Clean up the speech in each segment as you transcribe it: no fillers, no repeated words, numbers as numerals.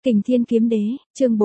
Kình Thiên Kiếm Đế, chương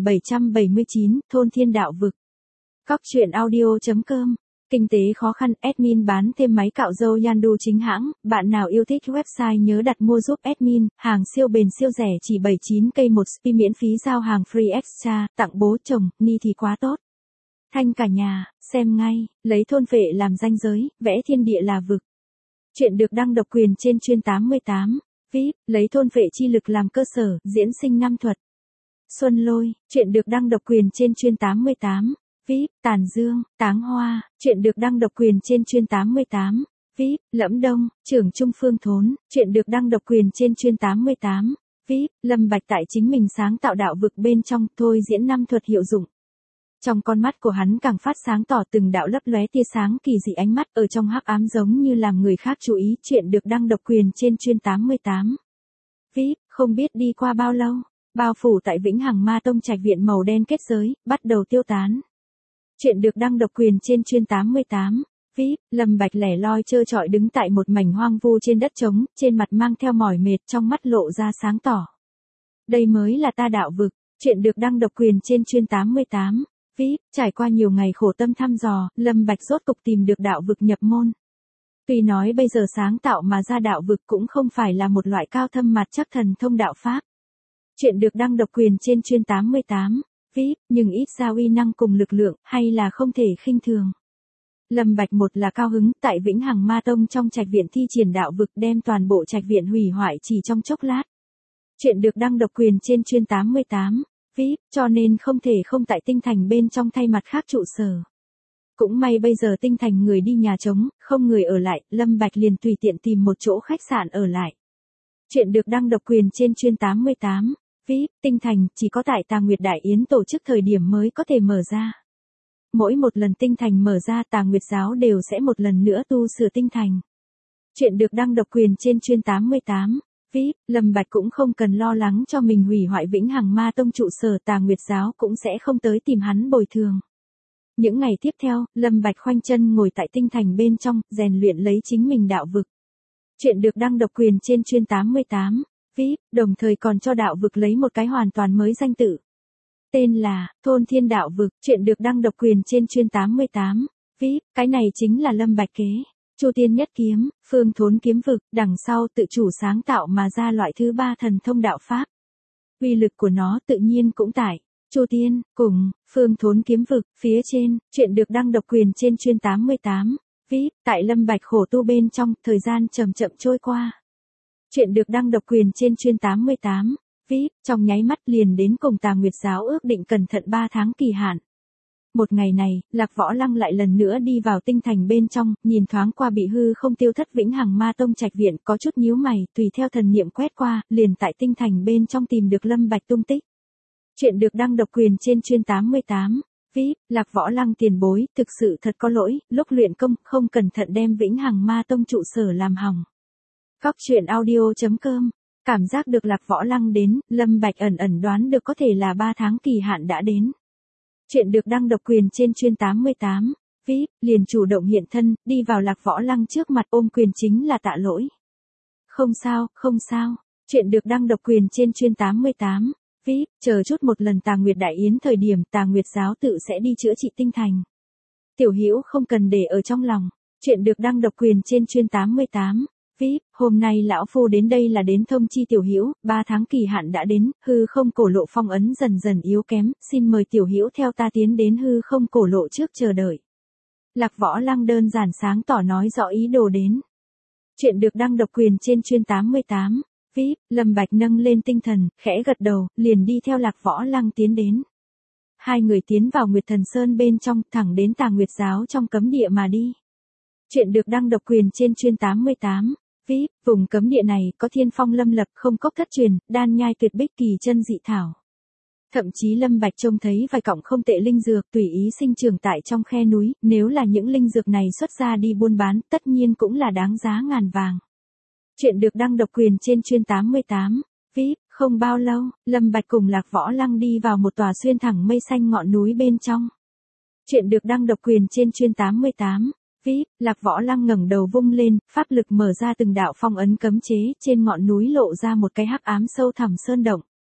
4779, Thôn Thiên Đạo Vực. Cóc truyện audio.com. Kinh tế khó khăn, admin bán thêm máy cạo râu Yandu chính hãng, bạn nào yêu thích website nhớ đặt mua giúp admin, hàng siêu bền siêu rẻ chỉ 79k một spi miễn phí giao hàng free extra, tặng bố chồng, ni thì quá tốt. Thanh cả nhà, xem ngay, lấy thôn phệ làm ranh giới, vẽ thiên địa là vực. Chuyện được đăng độc quyền trên chuyên 88. VIP, lấy thôn phệ chi lực làm cơ sở, diễn sinh năm thuật. Xuân Lôi, chuyện được đăng độc quyền trên chuyên 88. VIP, Tàn Dương, Táng Hoa, chuyện được đăng độc quyền trên chuyên 88. VIP, Lẫm Đông, trưởng Trung Phương Thốn, chuyện được đăng độc quyền trên chuyên 88. VIP, Lâm Bạch tại chính mình sáng tạo đạo vực bên trong, thôi diễn năm thuật hiệu dụng. Trong con mắt của hắn càng phát sáng tỏ từng đạo lấp lóe tia sáng kỳ dị, ánh mắt ở trong hắc ám giống như làm người khác chú ý. Chuyện được đăng độc quyền trên chuyên 88. VIP, không biết đi qua bao lâu, bao phủ tại Vĩnh Hằng Ma Tông trạch viện màu đen kết giới, bắt đầu tiêu tán. Chuyện được đăng độc quyền trên chuyên 88. VIP, Lâm Bạch lẻ loi trơ trọi đứng tại một mảnh hoang vu trên đất trống, trên mặt mang theo mỏi mệt, trong mắt lộ ra sáng tỏ. Đây mới là ta đạo vực. Chuyện được đăng độc quyền trên chuyên 88. VIP, trải qua nhiều ngày khổ tâm thăm dò, Lâm Bạch rốt cục tìm được đạo vực nhập môn. Tuy nói bây giờ sáng tạo mà ra đạo vực cũng không phải là một loại cao thâm mặt chắc thần thông đạo pháp. Chuyện được đăng độc quyền trên chuyên 88. VIP, nhưng ít ra uy năng cùng lực lượng, hay là không thể khinh thường. Lâm Bạch một là cao hứng, tại Vĩnh Hằng Ma Tông trong trạch viện thi triển đạo vực đem toàn bộ trạch viện hủy hoại chỉ trong chốc lát. Chuyện được đăng độc quyền trên chuyên 88. VIP, cho nên không thể không tại tinh thành bên trong thay mặt khác trụ sở. Cũng may bây giờ tinh thành người đi nhà trống, không người ở lại, Lâm Bạch liền tùy tiện tìm một chỗ khách sạn ở lại. Chuyện được đăng độc quyền trên chuyên 88. VIP, tinh thành chỉ có tại Tà Nguyệt Đại Yến tổ chức thời điểm mới có thể mở ra. Mỗi một lần tinh thành mở ra, Tà Nguyệt giáo đều sẽ một lần nữa tu sửa tinh thành. Chuyện được đăng độc quyền trên chuyên 88. VIP, Lâm Bạch cũng không cần lo lắng cho mình hủy hoại Vĩnh Hằng Ma Tông trụ sở, Tà Nguyệt giáo cũng sẽ không tới tìm hắn bồi thường. Những ngày tiếp theo, Lâm Bạch khoanh chân ngồi tại tinh thành bên trong, rèn luyện lấy chính mình đạo vực. Chuyện được đăng độc quyền trên chuyên 88. VIP, đồng thời còn cho đạo vực lấy một cái hoàn toàn mới danh tự. Tên là Thôn Thiên Đạo Vực. Chuyện được đăng độc quyền trên chuyên 88. VIP, cái này chính là Lâm Bạch kế. Chu Tiên Nhất Kiếm, Phương Thốn Kiếm Vực, đằng sau tự chủ sáng tạo mà ra loại thứ ba thần thông đạo pháp. Uy lực của nó tự nhiên cũng tại Chu Tiên cùng Phương Thốn Kiếm Vực phía trên. Chuyện được đăng độc quyền trên chuyên 88. VIP, tại Lâm Bạch khổ tu bên trong, thời gian chậm chậm trôi qua. Chuyện được đăng độc quyền trên chuyên 88. VIP, trong nháy mắt liền đến cùng Tà Nguyệt giáo ước định cẩn thận 3 tháng kỳ hạn. Một ngày này, Lạc Võ Lăng lại lần nữa đi vào tinh thành bên trong, nhìn thoáng qua bị hư không tiêu thất Vĩnh Hằng Ma Tông trạch viện, có chút nhíu mày, tùy theo thần niệm quét qua, liền tại tinh thành bên trong tìm được Lâm Bạch tung tích. Chuyện được đăng độc quyền trên chuyên 88. VIP, Lạc Võ Lăng tiền bối, thực sự thật có lỗi, lúc luyện công không cẩn thận đem Vĩnh Hằng Ma Tông trụ sở làm hỏng. Cóc truyện audio.com. Cảm giác được Lạc Võ Lăng đến, Lâm Bạch ẩn ẩn đoán được có thể là 3 tháng kỳ hạn đã đến. Chuyện được đăng độc quyền trên chuyên 88. VIP, liền chủ động hiện thân, đi vào Lạc Võ Lăng trước mặt ôm quyền chính là tạ lỗi. Không sao, không sao. Chuyện được đăng độc quyền trên chuyên 88. VIP, chờ chút một lần Tà Nguyệt Đại Yến thời điểm Tà Nguyệt giáo tự sẽ đi chữa trị tinh thành. Tiểu Hữu không cần để ở trong lòng. Chuyện được đăng độc quyền trên chuyên 88. VIP, hôm nay lão phu đến đây là đến thông chi Tiểu Hữu, 3 tháng kỳ hạn đã đến, hư không cổ lộ phong ấn dần dần yếu kém, xin mời Tiểu Hữu theo ta tiến đến hư không cổ lộ trước chờ đợi. Lạc Võ Lăng đơn giản sáng tỏ nói rõ ý đồ đến. Chuyện được đăng độc quyền trên chuyên 88. VIP, Lâm Bạch nâng lên tinh thần, khẽ gật đầu, liền đi theo Lạc Võ Lăng tiến đến. Hai người tiến vào Nguyệt Thần Sơn bên trong, thẳng đến Tà Nguyệt giáo trong cấm địa mà đi. Chuyện được đăng độc quyền trên chuyên 88. VIP, vùng cấm địa này có thiên phong lâm lập, không cốc thất truyền, đan nhai tuyệt bích kỳ chân dị thảo. Thậm chí Lâm Bạch trông thấy vài cọng không tệ linh dược tùy ý sinh trưởng tại trong khe núi, nếu là những linh dược này xuất ra đi buôn bán, tất nhiên cũng là đáng giá ngàn vàng. Chuyện được đăng độc quyền trên chuyên 88. VIP, không bao lâu, Lâm Bạch cùng Lạc Võ Lăng đi vào một tòa xuyên thẳng mây xanh ngọn núi bên trong. Chuyện được đăng độc quyền trên chuyên 88. VIP, Lạc Võ Lăng ngẩng đầu vung lên, pháp lực mở ra từng đạo phong ấn cấm chế, trên ngọn núi lộ ra một cái hắc ám sâu thẳm sơn động.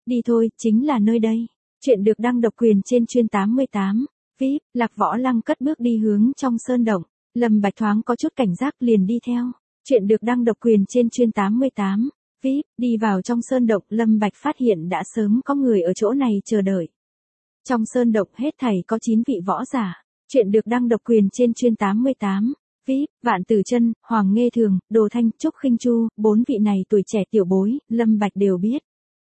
đi thôi, chính là nơi đây. Chuyện được đăng độc quyền trên chuyên 88. VIP, Lạc Võ Lăng cất bước đi hướng trong sơn động. Lâm Bạch thoáng có chút cảnh giác liền đi theo. Chuyện được đăng độc quyền trên chuyên 88. VIP, đi vào trong sơn động, Lâm Bạch phát hiện đã sớm có người ở chỗ này chờ đợi. Trong sơn động hết thảy có 9 vị võ giả. Chuyện được đăng độc quyền trên chuyên 88. VIP, Vạn Tử Chân, Hoàng Nghê Thường, Đồ Thanh, Trúc Khinh Chu, 4 vị này tuổi trẻ tiểu bối, Lâm Bạch đều biết.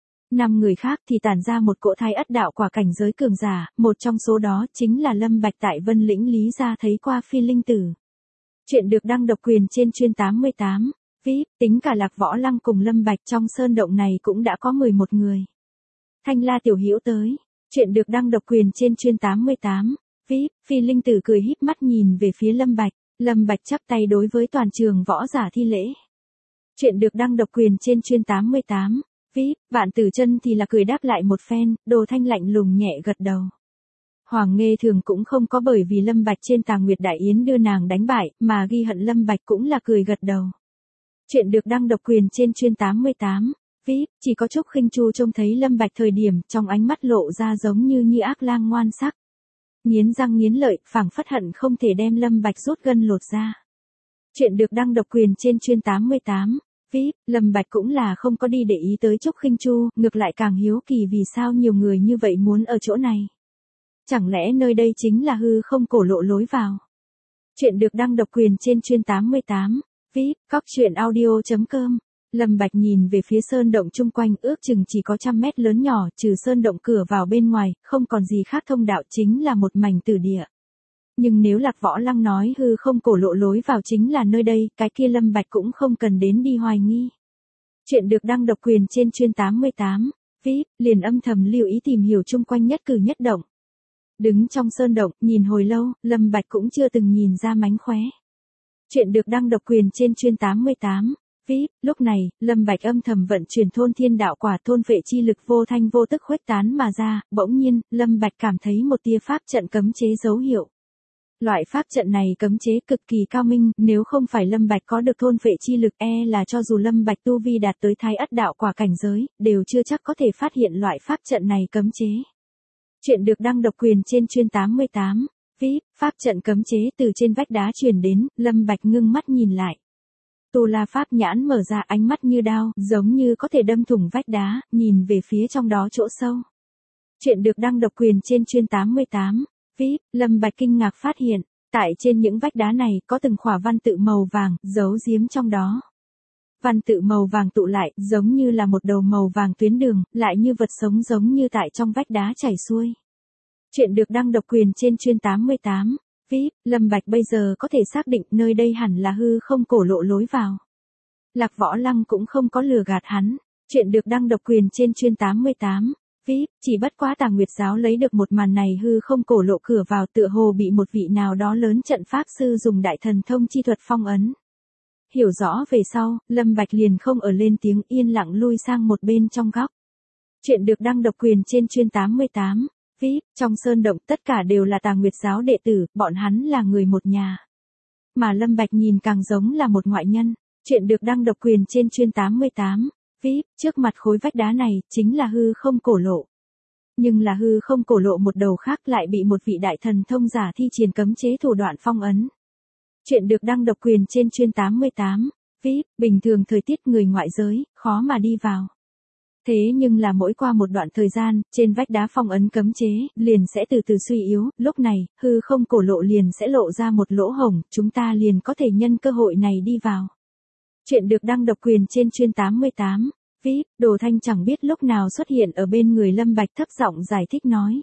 5 người khác thì tản ra một cỗ thái ất đạo quả cảnh giới cường giả, một trong số đó chính là Lâm Bạch tại Vân Lĩnh Lý gia thấy qua phi linh tử. Chuyện được đăng độc quyền trên chuyên 88. VIP, tính cả Lạc Võ Lăng cùng Lâm Bạch trong sơn động này cũng đã có 11 người. Thanh La tiểu hữu tới. Chuyện được đăng độc quyền trên chuyên 88. VIP, phi linh tử cười híp mắt nhìn về phía Lâm Bạch. Lâm Bạch chắp tay đối với toàn trường võ giả thi lễ. Chuyện được đăng độc quyền trên chuyên 88. VIP, Vạn Tử Chân thì là cười đáp lại một phen, Đồ Thanh lạnh lùng nhẹ gật đầu. Hoàng Nghê Thường cũng không có bởi vì Lâm Bạch trên Tà Nguyệt Đại Yến đưa nàng đánh bại, mà ghi hận Lâm Bạch cũng là cười gật đầu. Chuyện được đăng độc quyền trên chuyên 88. VIP, chỉ có Trúc Khinh Chu trông thấy Lâm Bạch thời điểm trong ánh mắt lộ ra giống như ác lang ngoan sắc. Nghiến răng nghiến lợi, phảng phất hận không thể đem Lâm Bạch rút gân lột ra. Chuyện được đăng độc quyền trên chuyên 88. VIP, Lâm Bạch cũng là không có đi để ý tới Trúc Khinh Chu, ngược lại càng hiếu kỳ vì sao nhiều người như vậy muốn ở chỗ này. Chẳng lẽ nơi đây chính là hư không cổ lộ lối vào? Chuyện được đăng độc quyền trên chuyên 88. VIP, coctruyện.audio.com. Lâm Bạch nhìn về phía sơn động chung quanh ước chừng chỉ có 100 mét lớn nhỏ, trừ sơn động cửa vào bên ngoài, không còn gì khác thông đạo chính là một mảnh tử địa. Nhưng nếu Lạc Võ Lăng nói hư không cổ lộ lối vào chính là nơi đây, cái kia Lâm Bạch cũng không cần đến đi hoài nghi. Chuyện được đăng độc quyền trên chuyên 88. VIP, liền âm thầm lưu ý tìm hiểu chung quanh nhất cử nhất động. Đứng trong sơn động, nhìn hồi lâu, Lâm Bạch cũng chưa từng nhìn ra mánh khóe. Chuyện được đăng độc quyền trên chuyên 88. VIP, lúc này, Lâm Bạch âm thầm vận chuyển thôn thiên đạo quả thôn vệ chi lực vô thanh vô tức khuếch tán mà ra, bỗng nhiên, Lâm Bạch cảm thấy một tia pháp trận cấm chế dấu hiệu. Loại pháp trận này cấm chế cực kỳ cao minh, nếu không phải Lâm Bạch có được thôn vệ chi lực là cho dù Lâm Bạch tu vi đạt tới thái ất đạo quả cảnh giới, đều chưa chắc có thể phát hiện loại pháp trận này cấm chế. Chuyện được đăng độc quyền trên chuyên 88. VIP, pháp trận cấm chế từ trên vách đá truyền đến, Lâm Bạch ngưng mắt nhìn lại. Tu La Pháp nhãn mở ra ánh mắt như đao, giống như có thể đâm thủng vách đá, nhìn về phía trong đó chỗ sâu. Chuyện được đăng độc quyền trên chuyên 88. VIP, Lâm Bạch kinh ngạc phát hiện, tại trên những vách đá này có từng khỏa văn tự màu vàng, giấu giếm trong đó. Văn tự màu vàng tụ lại, giống như là một đầu màu vàng tuyến đường, lại như vật sống giống như tại trong vách đá chảy xuôi. Chuyện được đăng độc quyền trên chuyên 88. VIP, Lâm Bạch bây giờ có thể xác định nơi đây hẳn là hư không cổ lộ lối vào. Lạc Võ Lăng cũng không có lừa gạt hắn. Chuyện được đăng độc quyền trên chuyên 88. VIP, chỉ bất quá Tà Nguyệt giáo lấy được một màn này hư không cổ lộ cửa vào tựa hồ bị một vị nào đó lớn trận pháp sư dùng đại thần thông chi thuật phong ấn. Hiểu rõ về sau, Lâm Bạch liền không ở lên tiếng yên lặng lui sang một bên trong góc. Chuyện được đăng độc quyền trên chuyên 88. VIP, trong sơn động tất cả đều là Tà Nguyệt giáo đệ tử, bọn hắn là người một nhà. Mà Lâm Bạch nhìn càng giống là một ngoại nhân. Chuyện được đăng độc quyền trên chuyên 88. VIP, trước mặt khối vách đá này, chính là hư không cổ lộ. Nhưng là hư không cổ lộ một đầu khác lại bị một vị đại thần thông giả thi triển cấm chế thủ đoạn phong ấn. Chuyện được đăng độc quyền trên chuyên 88. VIP, bình thường thời tiết người ngoại giới, khó mà đi vào. Thế nhưng là mỗi qua một đoạn thời gian, trên vách đá phong ấn cấm chế, liền sẽ từ từ suy yếu, lúc này, hư không cổ lộ liền sẽ lộ ra một lỗ hổng, chúng ta liền có thể nhân cơ hội này đi vào. Chuyện được đăng độc quyền trên chuyên 88. VIP, Đồ Thanh chẳng biết lúc nào xuất hiện ở bên người Lâm Bạch thấp giọng giải thích nói.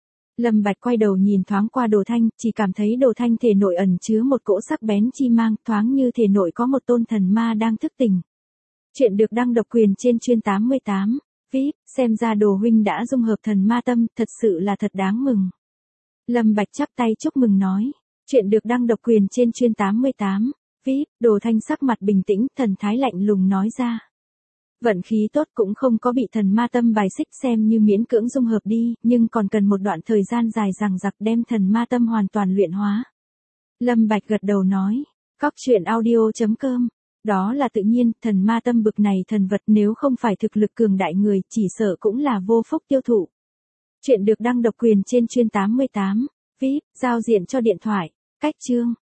Lâm Bạch quay đầu nhìn thoáng qua Đồ Thanh, chỉ cảm thấy Đồ Thanh thể nội ẩn chứa một cỗ sắc bén chi mang, thoáng như thể nội có một tôn thần ma đang thức tỉnh. Chuyện được đăng độc quyền trên chuyên 88. VIP, xem ra Đồ huynh đã dung hợp thần ma tâm, thật sự là thật đáng mừng. Lâm Bạch chắp tay chúc mừng nói. Chuyện được đăng độc quyền trên chuyên 88. VIP, Đồ Thanh sắc mặt bình tĩnh, thần thái lạnh lùng nói ra. Vận khí tốt cũng không có bị thần ma tâm bài xích xem như miễn cưỡng dung hợp đi, nhưng còn cần một đoạn thời gian dài dằng dặc đem thần ma tâm hoàn toàn luyện hóa. Lâm Bạch gật đầu nói. Coctruyện.audio.com Đó là tự nhiên, thần ma tâm bực này thần vật nếu không phải thực lực cường đại người, chỉ sợ cũng là vô phúc tiêu thụ. Chuyện được đăng độc quyền trên chuyên 88. VIP, giao diện cho điện thoại. Cách chương.